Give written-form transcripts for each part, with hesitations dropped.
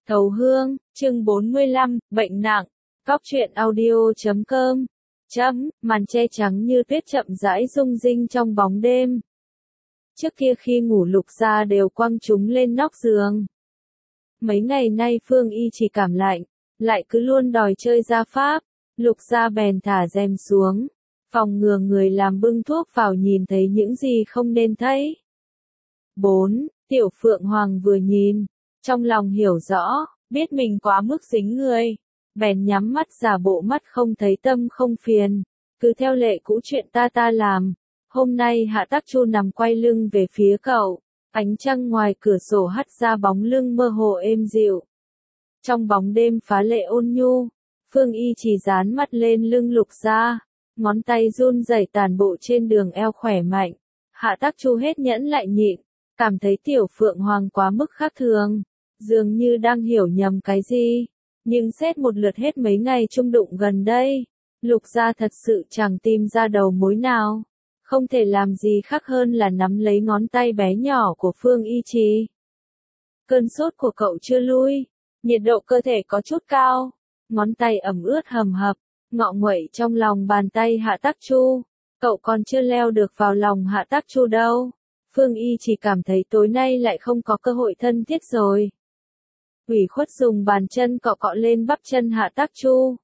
Thấu Hương, chương 45, bệnh nặng. Cóc truyện audio.com. Màn che trắng như tuyết chậm rãi rung rinh trong bóng đêm. Trước kia khi ngủ Lục Gia đều quăng chúng lên nóc giường. Mấy ngày nay Phương Y chỉ cảm lạnh, lại cứ luôn đòi chơi gia pháp. Lục Gia bèn thả rèm xuống, phòng ngừa người làm bưng thuốc vào nhìn thấy những gì không nên thấy. 4. Tiểu Phượng Hoàng vừa nhìn, trong lòng hiểu rõ, biết mình quá mức dính người, bèn nhắm mắt giả bộ mắt không thấy tâm không phiền, cứ theo lệ cũ chuyện ta làm. Hôm nay Hạ Tắc Chu nằm quay lưng về phía cậu, ánh trăng ngoài cửa sổ hắt ra bóng lưng mơ hồ êm dịu. Trong bóng đêm phá lệ ôn nhu, Phương Y chỉ dán mắt lên lưng Lục Gia, ngón tay run rẩy tàn bộ trên đường eo khỏe mạnh. Hạ Tắc Chu hết nhẫn lại nhịn, cảm thấy Tiểu Phượng Hoàng quá mức khác thường, dường như đang hiểu nhầm cái gì. Nhưng xét một lượt hết mấy ngày chung đụng gần đây, Lục Gia thật sự chẳng tìm ra đầu mối nào, không thể làm gì khác hơn là nắm lấy ngón tay bé nhỏ của Phương Y Trì. Cơn sốt của cậu chưa lui, nhiệt độ cơ thể có chút cao, ngón tay ẩm ướt hầm hập, ngọ nguậy trong lòng bàn tay Hạ Tắc Chu. Cậu còn chưa leo được vào lòng Hạ Tắc Chu đâu. Phương Y chỉ cảm thấy tối nay lại không có cơ hội thân thiết rồi. Ủy khuất dùng bàn chân cọ cọ lên bắp chân Hạ Tắc Chu.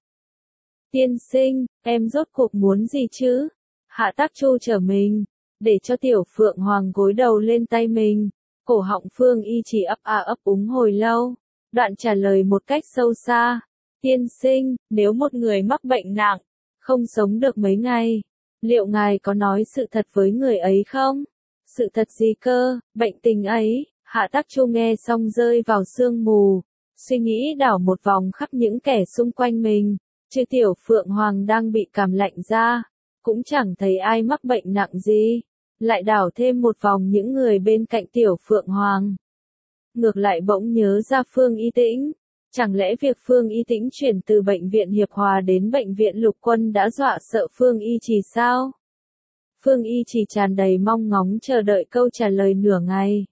Tiên sinh, em rốt cuộc muốn gì chứ? Hạ Tắc Chu trở mình, để cho Tiểu Phượng Hoàng gối đầu lên tay mình. Cổ họng Phương Y chỉ ấp úng hồi lâu, đoạn trả lời một cách sâu xa. Tiên sinh, nếu một người mắc bệnh nặng, không sống được mấy ngày, liệu ngài có nói sự thật với người ấy không? Sự thật gì cơ, bệnh tình ấy? Hạ Tắc Chu nghe xong rơi vào sương mù, suy nghĩ đảo một vòng khắp những kẻ xung quanh mình, chứ Tiểu Phượng Hoàng đang bị cảm lạnh ra, cũng chẳng thấy ai mắc bệnh nặng gì, lại đảo thêm một vòng những người bên cạnh Tiểu Phượng Hoàng. Ngược lại bỗng nhớ ra Phương Y Tĩnh, chẳng lẽ việc Phương Y Tĩnh chuyển từ bệnh viện Hiệp Hòa đến bệnh viện Lục Quân đã dọa sợ Phương Y Trì sao? Phương Y chỉ tràn đầy mong ngóng chờ đợi câu trả lời nửa ngày.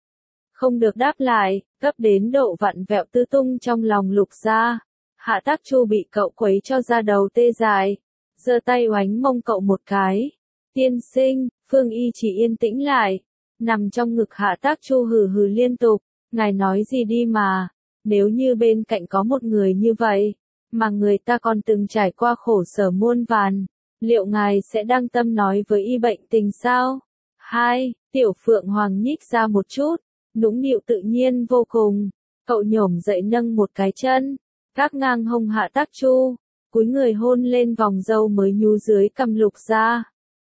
Không được đáp lại, gấp đến độ vặn vẹo tứ tung trong lòng Lục Gia. Hạ Tắc Chu bị cậu quấy cho da đầu tê dại, giơ tay oánh mông cậu một cái. Tiên sinh, Phương Y chỉ yên tĩnh lại, nằm trong ngực Hạ Tắc Chu hừ hừ liên tục. Ngài nói gì đi mà, nếu như bên cạnh có một người như vậy, mà người ta còn từng trải qua khổ sở muôn vàn, liệu ngài sẽ đăng tâm nói với y bệnh tình sao? 2. Tiểu Phượng Hoàng nhích ra một chút, nũng nịu tự nhiên vô cùng, cậu nhổm dậy nâng một cái chân, gác ngang hông Hạ Tắc Chu, cúi người hôn lên vòng râu mới nhú dưới cằm Lục Gia.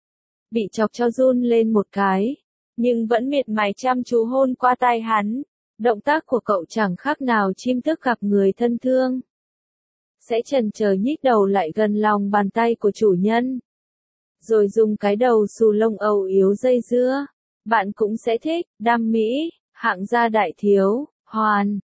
Bị chọc cho run lên một cái, nhưng vẫn miệt mài chăm chú hôn qua tai hắn. Động tác của cậu chẳng khác nào chim tức gặp người thân thương. Sẽ chần chờ nhích đầu lại gần lòng bàn tay của chủ nhân, rồi dùng cái đầu xù lông âu yếu dây dưa. Bạn cũng sẽ thích. Đam mỹ, hạng gia đại thiếu, hoàn,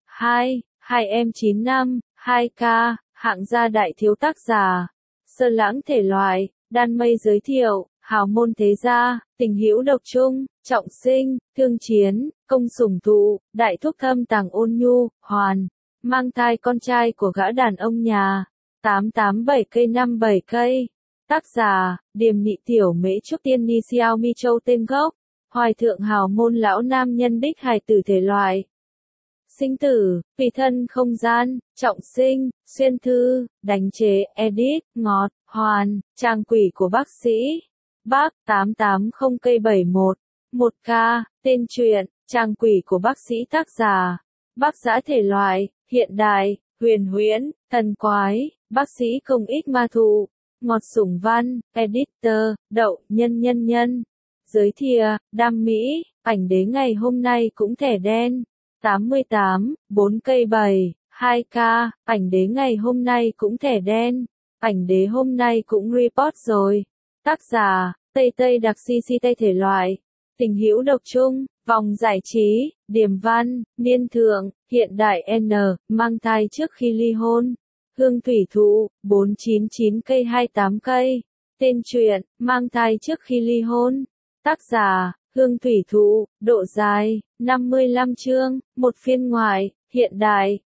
2em95, 2K, hạng gia đại thiếu tác giả. Sơ lãng thể loại, đan mây giới thiệu, hào môn thế gia, tình hữu độc trung, trọng sinh, thương chiến, công sủng thụ, đại thúc thâm tàng ôn nhu, hoàn, mang thai con trai của gã đàn ông nhà, 887 cây 57 cây. Tác giả, Điềm Nhị Tiểu Mễ Trúc Tiên Ni Xiao Mi Châu tên gốc, hoài thượng hào môn lão nam nhân đích hài tử thể loại. Sinh tử, vì thân không gian, trọng sinh, xuyên thư, đánh chế, edit, ngọt, hoàn, trang quỷ của bác sĩ. Bác 880 cây 71, 1K, tên truyện, trang quỷ của bác sĩ tác giả. Bác giã thể loại, hiện đại, huyền huyễn, thần quái, bác sĩ công ích ma thụ, ngọt sủng văn, editor, đậu, nhân. Giới thiệu, đam mỹ, ảnh đế ngày hôm nay cũng thẻ đen. 88, 4 cây 7, 2K, ảnh đế ngày hôm nay cũng thẻ đen. Ảnh đế hôm nay cũng report rồi. Tác giả, Tây đặc CC Tây thể loại. Tình hữu độc trung, vòng giải trí, điềm văn, niên thượng, hiện đại N, mang thai trước khi ly hôn. Hương thủy thụ, 499 cây 28 cây. Tên truyện, mang thai trước khi ly hôn. Tác giả, Hương thủy thụ, độ dài, 55 chương, một phiên ngoại, hiện đại,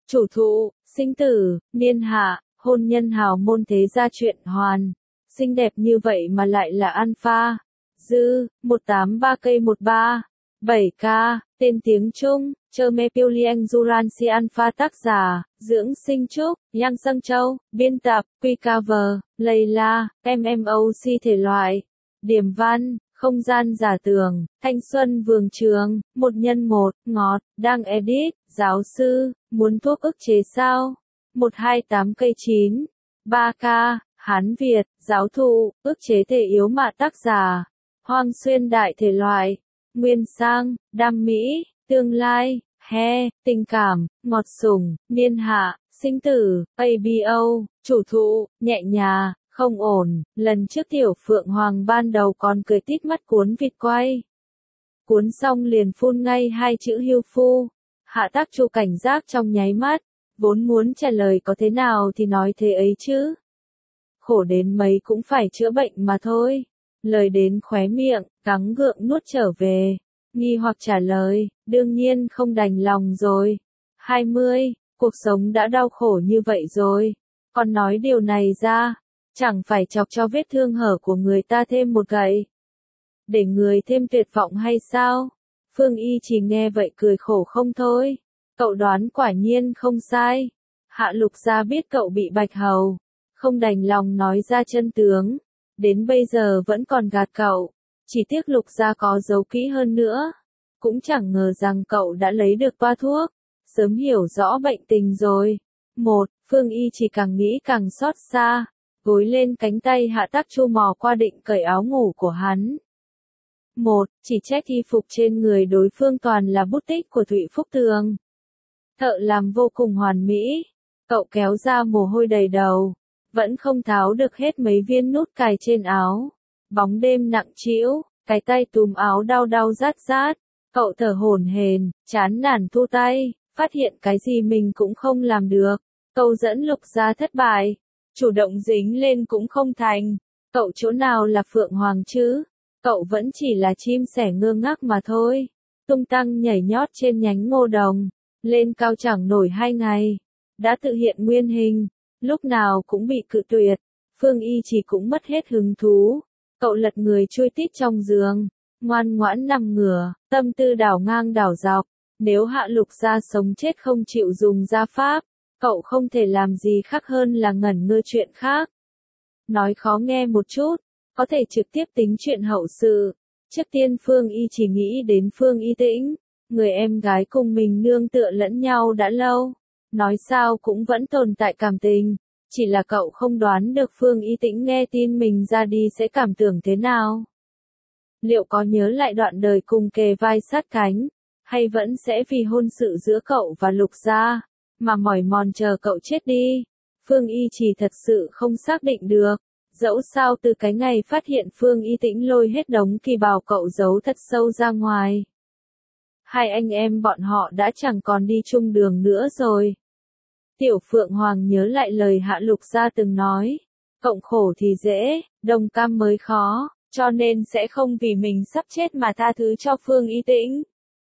chủ thụ, sinh tử, niên hạ, hôn nhân hào môn thế gia chuyện hoàn. Xinh đẹp như vậy mà lại là alpha. Dư, 183 cây 13. 7K, tên tiếng Trung, Cheme Piuliang Duransi Alpha tác giả, Dưỡng Sinh Trúc, Yang Sâng Châu, biên tập, Quy Cover, Layla, MMOC thể loại, điểm văn, không gian giả tưởng, thanh xuân vườn trường, 1x1, ngọt, đang edit, giáo sư, muốn thuốc ức chế sao? 128 cây 9, 3K, Hán Việt, giáo thụ, ức chế thể yếu mạ tác giả, Hoang Xuyên đại thể loại, nguyên sang, đam mỹ, tương lai, he, tình cảm, ngọt sủng, niên hạ, sinh tử, ABO, chủ thụ, nhẹ nhà, không ổn. Lần trước Tiểu Phượng Hoàng ban đầu còn cười tít mắt cuốn vịt quay. Cuốn xong liền phun ngay hai chữ hưu phu. Hạ Tác Chu cảnh giác trong nháy mắt, vốn muốn trả lời có thế nào thì nói thế ấy chứ. Khổ đến mấy cũng phải chữa bệnh mà thôi. Lời đến khóe miệng, gắng gượng nuốt trở về. Nghi hoặc trả lời, đương nhiên không đành lòng rồi. 20, cuộc sống đã đau khổ như vậy rồi. Còn nói điều này ra, chẳng phải chọc cho vết thương hở của người ta thêm một gậy. Để người thêm tuyệt vọng hay sao? Phương Y chỉ nghe vậy cười khổ không thôi. Cậu đoán quả nhiên không sai. Hạ Lục Gia biết cậu bị bạch hầu. Không đành lòng nói ra chân tướng. Đến bây giờ vẫn còn gạt cậu. Chỉ tiếc Lục Gia có giấu kỹ hơn nữa. Cũng chẳng ngờ rằng cậu đã lấy được toa thuốc. Sớm hiểu rõ bệnh tình rồi. Phương Y chỉ càng nghĩ càng xót xa. Gối lên cánh tay Hạ Tác Chu mò qua định cởi áo ngủ của hắn. Chỉ trách y phục trên người đối phương toàn là bút tích của Thụy Phúc Tường. Thợ làm vô cùng hoàn mỹ. Cậu kéo ra mồ hôi đầy đầu. Vẫn không tháo được hết mấy viên nút cài trên áo. Bóng đêm nặng trĩu, cái tay túm áo đau đau rát rát. Cậu thở hổn hển, chán nản thu tay, phát hiện cái gì mình cũng không làm được. Câu dẫn Lục Gia thất bại. Chủ động dính lên cũng không thành. Cậu chỗ nào là Phượng Hoàng chứ? Cậu vẫn chỉ là chim sẻ ngơ ngác mà thôi. Tung tăng nhảy nhót trên nhánh ngô đồng. Lên cao chẳng nổi 2 ngày. Đã tự hiện nguyên hình. Lúc nào cũng bị cự tuyệt. Phương Y chỉ cũng mất hết hứng thú. Cậu lật người chui tít trong giường. Ngoan ngoãn nằm ngửa. Tâm tư đảo ngang đảo dọc. Nếu Hạ Lục Gia sống chết không chịu dùng gia pháp. Cậu không thể làm gì khác hơn là ngẩn ngơ chuyện khác. Nói khó nghe một chút. Có thể trực tiếp tính chuyện hậu sự. Trước tiên Phương Y chỉ nghĩ đến Phương Y Tĩnh. Người em gái cùng mình nương tựa lẫn nhau đã lâu. Nói sao cũng vẫn tồn tại cảm tình. Chỉ là cậu không đoán được Phương Y Tĩnh nghe tin mình ra đi sẽ cảm tưởng thế nào. Liệu có nhớ lại đoạn đời cùng kề vai sát cánh. Hay vẫn sẽ vì hôn sự giữa cậu và Lục Gia mà mỏi mòn chờ cậu chết đi. Phương Y chỉ thật sự không xác định được. Dẫu sao từ cái ngày phát hiện Phương Y Tĩnh lôi hết đống kỳ bào cậu giấu thật sâu ra ngoài. Hai anh em bọn họ đã chẳng còn đi chung đường nữa rồi. Tiểu Phượng Hoàng nhớ lại lời Hạ Lục Gia từng nói. Cộng khổ thì dễ, đồng cam mới khó, cho nên sẽ không vì mình sắp chết mà tha thứ cho Phương Y Tĩnh.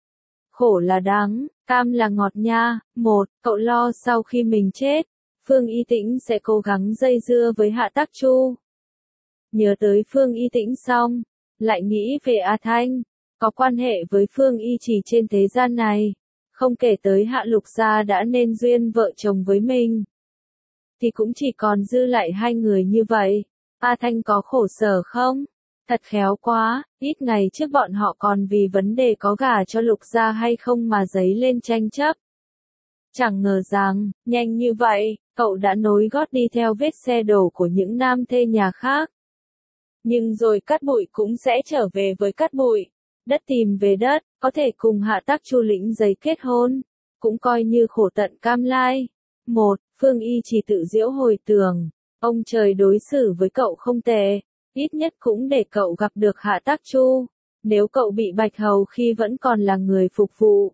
Khổ là đắng, cam là ngọt nha. Cậu lo sau khi mình chết, Phương Y Tĩnh sẽ cố gắng dây dưa với Hạ Tác Chu. Nhớ tới Phương Y Tĩnh xong, lại nghĩ về A Thanh, có quan hệ với Phương Y chỉ trên thế gian này. Không kể tới Hạ Lục Gia đã nên duyên vợ chồng với mình. Thì cũng chỉ còn dư lại 2 người như vậy. A Thanh có khổ sở không? Thật khéo quá, ít ngày trước bọn họ còn vì vấn đề có gả cho Lục Gia hay không mà dấy lên tranh chấp. Chẳng ngờ rằng, nhanh như vậy, cậu đã nối gót đi theo vết xe đổ của những nam thê nhà khác. Nhưng rồi cát bụi cũng sẽ trở về với cát bụi. Đất tìm về đất, có thể cùng Hạ Tác Chu lĩnh giấy kết hôn. Cũng coi như khổ tận cam lai. Phương Y chỉ tự giễu hồi tưởng. Ông trời đối xử với cậu không tệ. Ít nhất cũng để cậu gặp được Hạ Tác Chu. Nếu cậu bị bạch hầu khi vẫn còn là người phục vụ.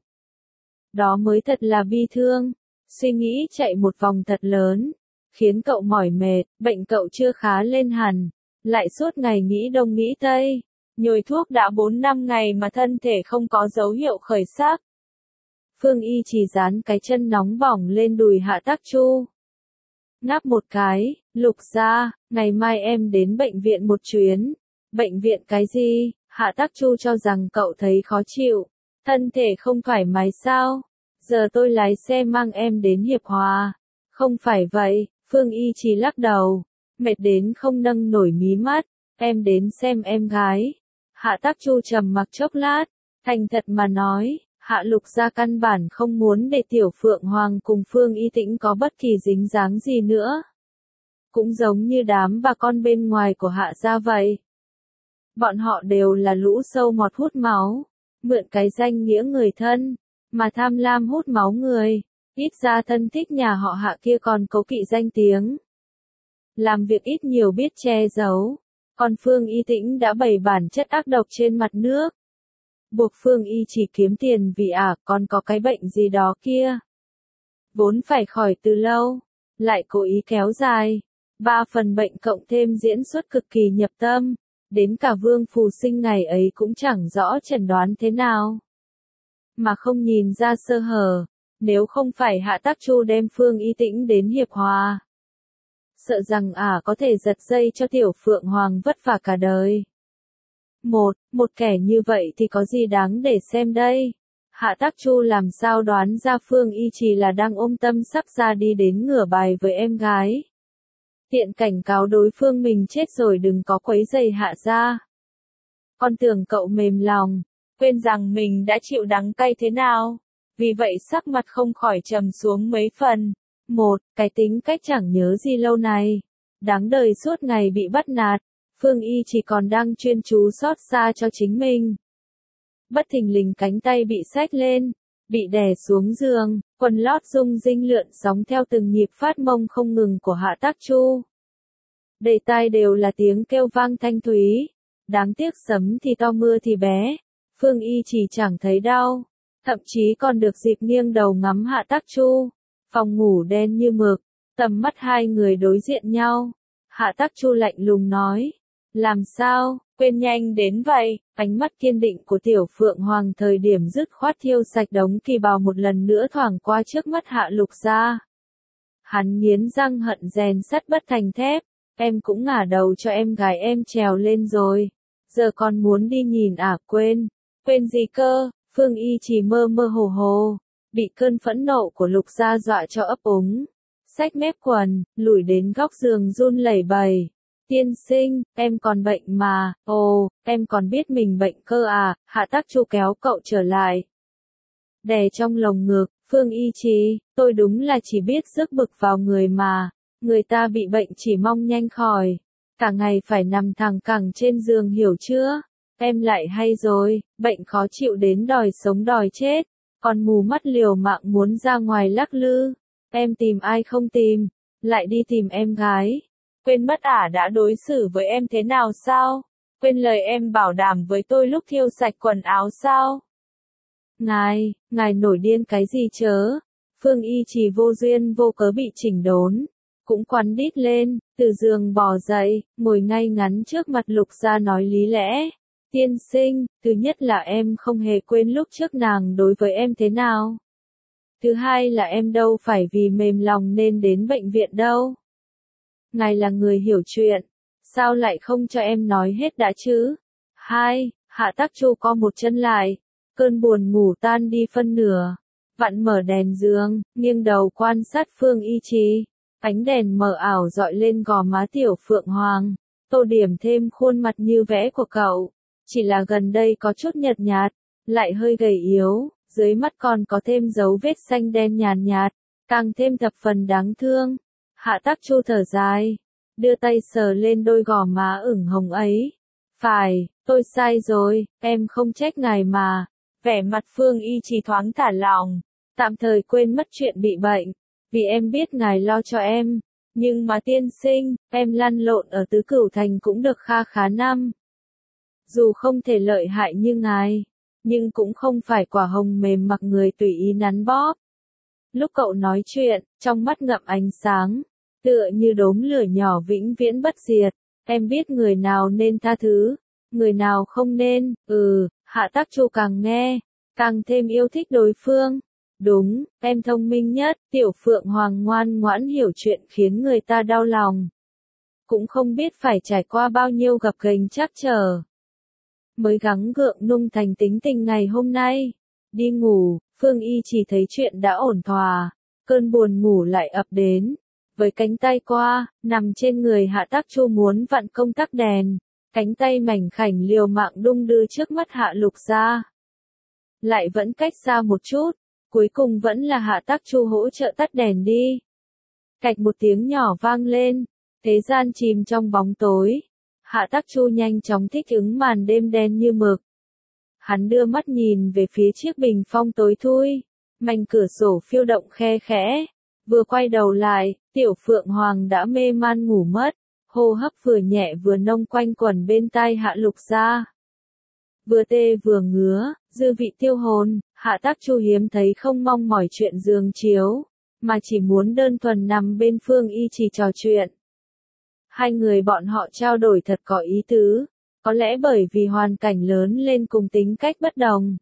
Đó mới thật là bi thương. Suy nghĩ chạy một vòng thật lớn. Khiến cậu mỏi mệt, bệnh cậu chưa khá lên hẳn. Lại suốt ngày nghĩ đông nghĩ tây. Nhồi thuốc đã 4-5 ngày mà thân thể không có dấu hiệu khởi sắc. Phương Y chỉ dán cái chân nóng bỏng lên đùi Hạ Tắc Chu. Ngáp một cái, Lục gia, ngày mai em đến bệnh viện một chuyến. Bệnh viện cái gì? Hạ Tắc Chu cho rằng cậu thấy khó chịu. Thân thể không thoải mái sao? Giờ tôi lái xe mang em đến Hiệp Hòa. Không phải vậy, Phương Y chỉ lắc đầu. Mệt đến không nâng nổi mí mắt. Em đến xem em gái. Hạ Tắc Chu trầm mặc chốc lát. Thành thật mà nói, Hạ Lục gia căn bản không muốn để Tiểu Phượng Hoàng cùng Phương Y Tĩnh có bất kỳ dính dáng gì nữa. Cũng giống như đám bà con bên ngoài của Hạ gia vậy. Bọn họ đều là lũ sâu mọt hút máu, mượn cái danh nghĩa người thân, mà tham lam hút máu người. Ít ra thân thích nhà họ Hạ kia còn cố kỵ danh tiếng. Làm việc ít nhiều biết che giấu, còn Phương Y Tĩnh đã bày bản chất ác độc trên mặt nước. Buộc Phương Y chỉ kiếm tiền vì còn có cái bệnh gì đó kia. Vốn phải khỏi từ lâu, lại cố ý kéo dài. 3 phần bệnh cộng thêm diễn xuất cực kỳ nhập tâm, đến cả Vương Phù Sinh ngày ấy cũng chẳng rõ chẩn đoán thế nào. Mà không nhìn ra sơ hở, nếu không phải Hạ Tắc Chu đem Phương Y Tĩnh đến Hiệp Hòa. Sợ rằng có thể giật dây cho Tiểu Phượng Hoàng vất vả cả đời. Một kẻ như vậy thì có gì đáng để xem đây? Hạ Tắc Chu làm sao đoán ra Phương Y chỉ là đang ôm tâm sắp ra đi đến ngửa bài với em gái. Tiện cảnh cáo đối phương mình chết rồi đừng có quấy rầy Hạ gia. Con tưởng cậu mềm lòng, quên rằng mình đã chịu đắng cay thế nào. Vì vậy sắc mặt không khỏi trầm xuống mấy phần. Cái tính cách chẳng nhớ gì lâu này. Đáng đời suốt ngày bị bắt nạt. Phương Y chỉ còn đang chuyên chú xót xa cho chính mình. Bất thình lình cánh tay bị xách lên, bị đè xuống giường, quần lót rung rinh lượn sóng theo từng nhịp phát mông không ngừng của Hạ Tắc Chu. Đầy tai đều là tiếng kêu vang thanh thúy. Đáng tiếc sấm thì to mưa thì bé. Phương Y chỉ chẳng thấy đau, thậm chí còn được dịp nghiêng đầu ngắm Hạ Tắc Chu. Phòng ngủ đen như mực, tầm mắt hai người đối diện nhau. Hạ Tắc Chu lạnh lùng nói. Làm sao, quên nhanh đến vậy? Ánh mắt kiên định của Tiểu Phượng Hoàng thời điểm dứt khoát thiêu sạch đống kỳ bào một lần nữa thoảng qua trước mắt Hạ Lục gia. Hắn nghiến răng hận rèn sắt bất thành thép. Em cũng ngả đầu cho em gái em trèo lên rồi. Giờ còn muốn đi nhìn quên. Quên gì cơ? Phương Y chỉ mơ mơ hồ hồ. Bị cơn phẫn nộ của Lục gia dọa cho ấp úng. Xách mép quần, lủi đến góc giường run lẩy bẩy. Tiên sinh, em còn bệnh mà. Ồ, em còn biết mình bệnh cơ à? Hạ Tắc Chu kéo cậu trở lại. Đè trong lồng ngực, Phương Y Trì, tôi đúng là chỉ biết rước bực vào người mà. Người ta bị bệnh chỉ mong nhanh khỏi. Cả ngày phải nằm thẳng cẳng trên giường hiểu chưa? Em lại hay rồi, bệnh khó chịu đến đòi sống đòi chết. Còn mù mắt liều mạng muốn ra ngoài lắc lư. Em tìm ai không tìm, lại đi tìm em gái. Quên mất đã đối xử với em thế nào sao? Quên lời em bảo đảm với tôi lúc thiêu sạch quần áo sao? Ngài nổi điên cái gì chớ? Phương Y chỉ vô duyên vô cớ bị chỉnh đốn. Cũng quắn đít lên, từ giường bò dậy, ngồi ngay ngắn trước mặt Lục gia nói lý lẽ. Tiên sinh, thứ nhất là em không hề quên lúc trước nàng đối với em thế nào. Thứ hai là em đâu phải vì mềm lòng nên đến bệnh viện đâu. Ngài là người hiểu chuyện, sao lại không cho em nói hết đã chứ? Hạ Tắc Chu co một chân lại, cơn buồn ngủ tan đi phân nửa. Vặn mở đèn giường, nghiêng đầu quan sát Phương Y Trì. Ánh đèn mờ ảo dọi lên gò má Tiểu Phượng Hoàng, tô điểm thêm khuôn mặt như vẽ của cậu. Chỉ là gần đây có chút nhợt nhạt, lại hơi gầy yếu, dưới mắt còn có thêm dấu vết xanh đen nhàn nhạt, càng thêm thập phần đáng thương. Hạ Tắc Chu thở dài, đưa tay sờ lên đôi gò má ửng hồng ấy. Phải, tôi sai rồi, em không trách ngài mà. Vẻ mặt Phương Y chỉ thoáng thả lỏng, tạm thời quên mất chuyện bị bệnh, vì em biết ngài lo cho em. Nhưng mà tiên sinh, em lăn lộn ở Tứ Cửu Thành cũng được kha khá năm. Dù không thể lợi hại như ngài, nhưng cũng không phải quả hồng mềm mặc người tùy ý nắn bóp. Lúc cậu nói chuyện, trong mắt ngậm ánh sáng, tựa như đốm lửa nhỏ vĩnh viễn bất diệt. Em biết người nào nên tha thứ, người nào không nên. Hạ Tắc Chu càng nghe, càng thêm yêu thích đối phương. Đúng, em thông minh nhất, Tiểu Phượng Hoàng ngoan ngoãn hiểu chuyện khiến người ta đau lòng. Cũng không biết phải trải qua bao nhiêu gập ghềnh trắc trở. Mới gắng gượng nung thành tính tình ngày hôm nay. Đi ngủ, Phương Y chỉ thấy chuyện đã ổn thỏa. Cơn buồn ngủ lại ập đến. Với cánh tay qua, nằm trên người Hạ Tắc Chu muốn vặn công tắc đèn. Cánh tay mảnh khảnh liều mạng đung đưa trước mắt Hạ Lục ra. Lại vẫn cách xa một chút. Cuối cùng vẫn là Hạ Tắc Chu hỗ trợ tắt đèn đi. Cạch một tiếng nhỏ vang lên. Thế gian chìm trong bóng tối. Hạ Tắc Chu nhanh chóng thích ứng màn đêm đen như mực. Hắn đưa mắt nhìn về phía chiếc bình phong tối thui. Mảnh cửa sổ phiêu động khe khẽ. Vừa quay đầu lại, Tiểu Phượng Hoàng đã mê man ngủ mất. Hô hấp vừa nhẹ vừa nông quanh quẩn bên tai Hạ Lục gia. Vừa tê vừa ngứa, dư vị tiêu hồn, Hạ Tắc Chu hiếm thấy không mong mỏi chuyện giường chiếu, mà chỉ muốn đơn thuần nằm bên Phương Y chỉ trò chuyện. Hai người bọn họ trao đổi thật có ý tứ, có lẽ bởi vì hoàn cảnh lớn lên cùng tính cách bất đồng.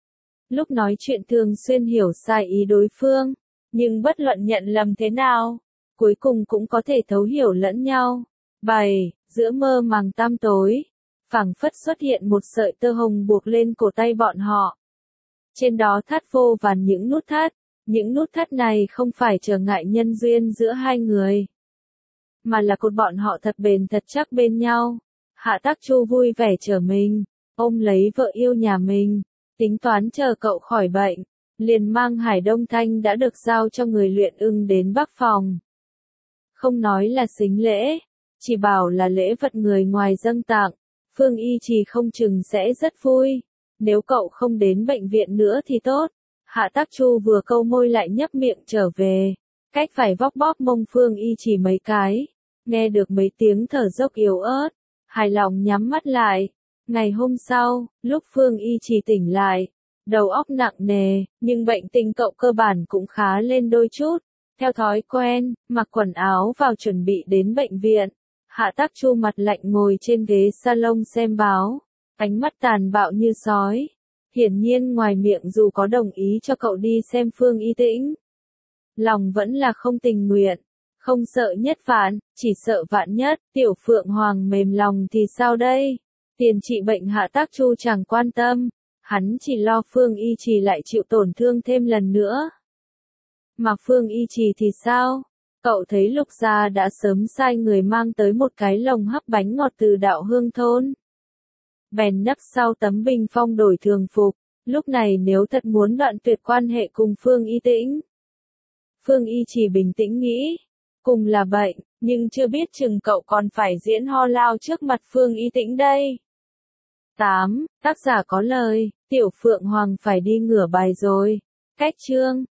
Lúc nói chuyện thường xuyên hiểu sai ý đối phương, nhưng bất luận nhận lầm thế nào, cuối cùng cũng có thể thấu hiểu lẫn nhau. 7. Giữa mơ màng tăm tối, phảng phất xuất hiện một sợi tơ hồng buộc lên cổ tay bọn họ. Trên đó thắt vô vàn những nút thắt. Những nút thắt này không phải trở ngại nhân duyên giữa hai người, mà là cột bọn họ thật bền thật chắc bên nhau. Hạ Tắc Chu vui vẻ trở mình, ôm lấy vợ yêu nhà mình, tính toán chờ cậu khỏi bệnh, liền mang Hải Đông Thanh đã được giao cho người luyện ưng đến Bắc Phòng. Không nói là sính lễ, chỉ bảo là lễ vật người ngoài dâng tặng, Phương Y Trì không chừng sẽ rất vui. Nếu cậu không đến bệnh viện nữa thì tốt. Hạ Tắc Chu vừa câu môi lại nhấp miệng trở về. Cách phải vóc bóp mông Phương Y Trì mấy cái. Nghe được mấy tiếng thở dốc yếu ớt. Hài lòng nhắm mắt lại. Ngày hôm sau, lúc Phương Y Trì tỉnh lại. Đầu óc nặng nề, nhưng bệnh tình cậu cơ bản cũng khá lên đôi chút. Theo thói quen, mặc quần áo vào chuẩn bị đến bệnh viện. Hạ Tắc Chu mặt lạnh ngồi trên ghế salon xem báo. Ánh mắt tàn bạo như sói. Hiển nhiên ngoài miệng dù có đồng ý cho cậu đi xem Phương Y Tĩnh, lòng vẫn là không tình nguyện. Không sợ nhất vạn, chỉ sợ vạn nhất. Tiểu Phượng Hoàng mềm lòng thì sao đây? Tiền trị bệnh Hạ Tắc Chu chẳng quan tâm. Hắn chỉ lo Phương Y Trì lại chịu tổn thương thêm lần nữa. Mà Phương Y Trì thì sao? Cậu thấy Lục gia đã sớm sai người mang tới một cái lồng hấp bánh ngọt từ Đạo Hương thôn. Bèn nấp sau tấm bình phong đổi thường phục. Lúc này nếu thật muốn đoạn tuyệt quan hệ cùng Phương Y Tĩnh, Phương Y chỉ bình tĩnh nghĩ, cùng là bệnh, nhưng chưa biết chừng cậu còn phải diễn ho lao trước mặt Phương Y Tĩnh đây. 8. Tác giả có lời, Tiểu Phượng Hoàng phải đi ngửa bài rồi. Cách chương